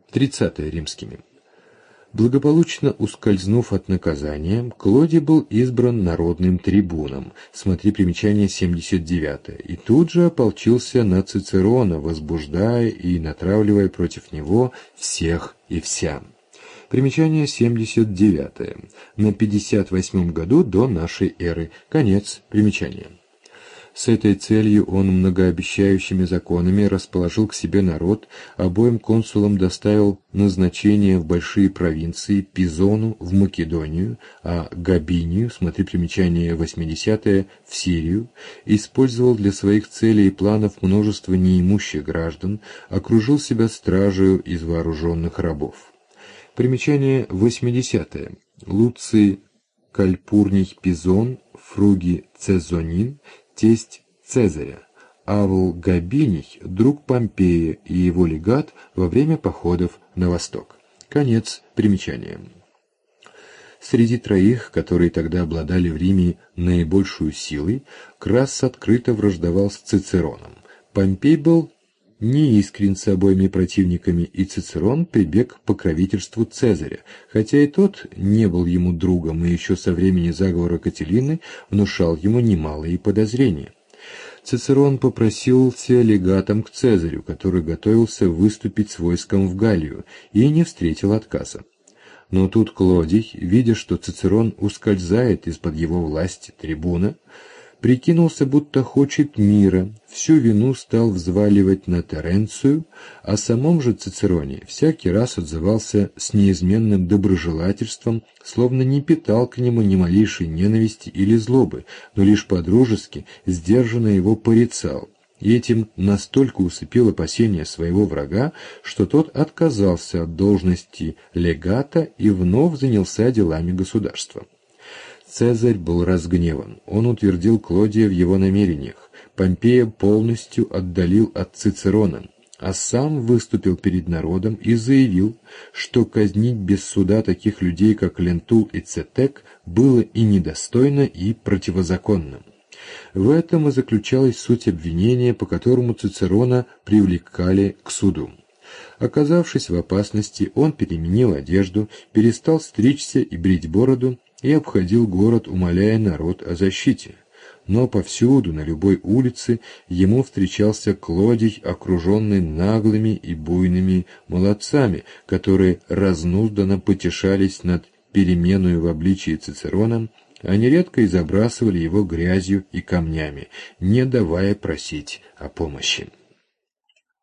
30 римскими. Благополучно ускользнув от наказания, Клодий был избран народным трибуном, смотри примечание 79, и тут же ополчился на Цицерона, возбуждая и натравливая против него всех и вся. Примечание 79. На 58 году до нашей эры. Конец примечания. С этой целью он многообещающими законами расположил к себе народ, обоим консулам доставил назначение в большие провинции, Пизону в Македонию, а Габинию, смотри примечание 80, в Сирию, использовал для своих целей и планов множество неимущих граждан, окружил себя стражею из вооруженных рабов. Примечание 80. Луций Кальпурний Пизон, Фругий Цезонин, тесть Цезаря, Авл Габиний, друг Помпея и его легат во время походов на восток. Конец примечания. Среди троих, которые тогда обладали в Риме наибольшую силой, Красс открыто враждовал с Цицероном. Помпей был неискрен с обоими противниками, и Цицерон прибег к покровительству Цезаря, хотя и тот не был ему другом и еще со времени заговора Кателины внушал ему немалые подозрения. Цицерон попросился легатом к Цезарю, который готовился выступить с войском в Галлию, и не встретил отказа. Но тут Клодий, видя, что Цицерон ускользает из-под его власти трибуна, прикинулся, будто хочет мира, всю вину стал взваливать на Теренцию, о самом же Цицероне всякий раз отзывался с неизменным доброжелательством, словно не питал к нему ни малейшей ненависти или злобы, но лишь по-дружески сдержанно его порицал, и этим настолько усыпил опасения своего врага, что тот отказался от должности легата и вновь занялся делами государства. Цезарь был разгневан. Он утвердил Клодия в его намерениях. Помпея полностью отдалил от Цицерона, а сам выступил перед народом и заявил, что казнить без суда таких людей, как Лентул и Цетек, было и недостойно, и противозаконно. В этом и заключалась суть обвинения, по которому Цицерона привлекали к суду. Оказавшись в опасности, он переменил одежду, перестал стричься и брить бороду, и обходил город, умоляя народ о защите. Но повсюду, на любой улице, ему встречался Клодий, окруженный наглыми и буйными молодцами, которые разнузданно потешались над переменою в обличии Цицерона, а нередко и забрасывали его грязью и камнями, не давая просить о помощи.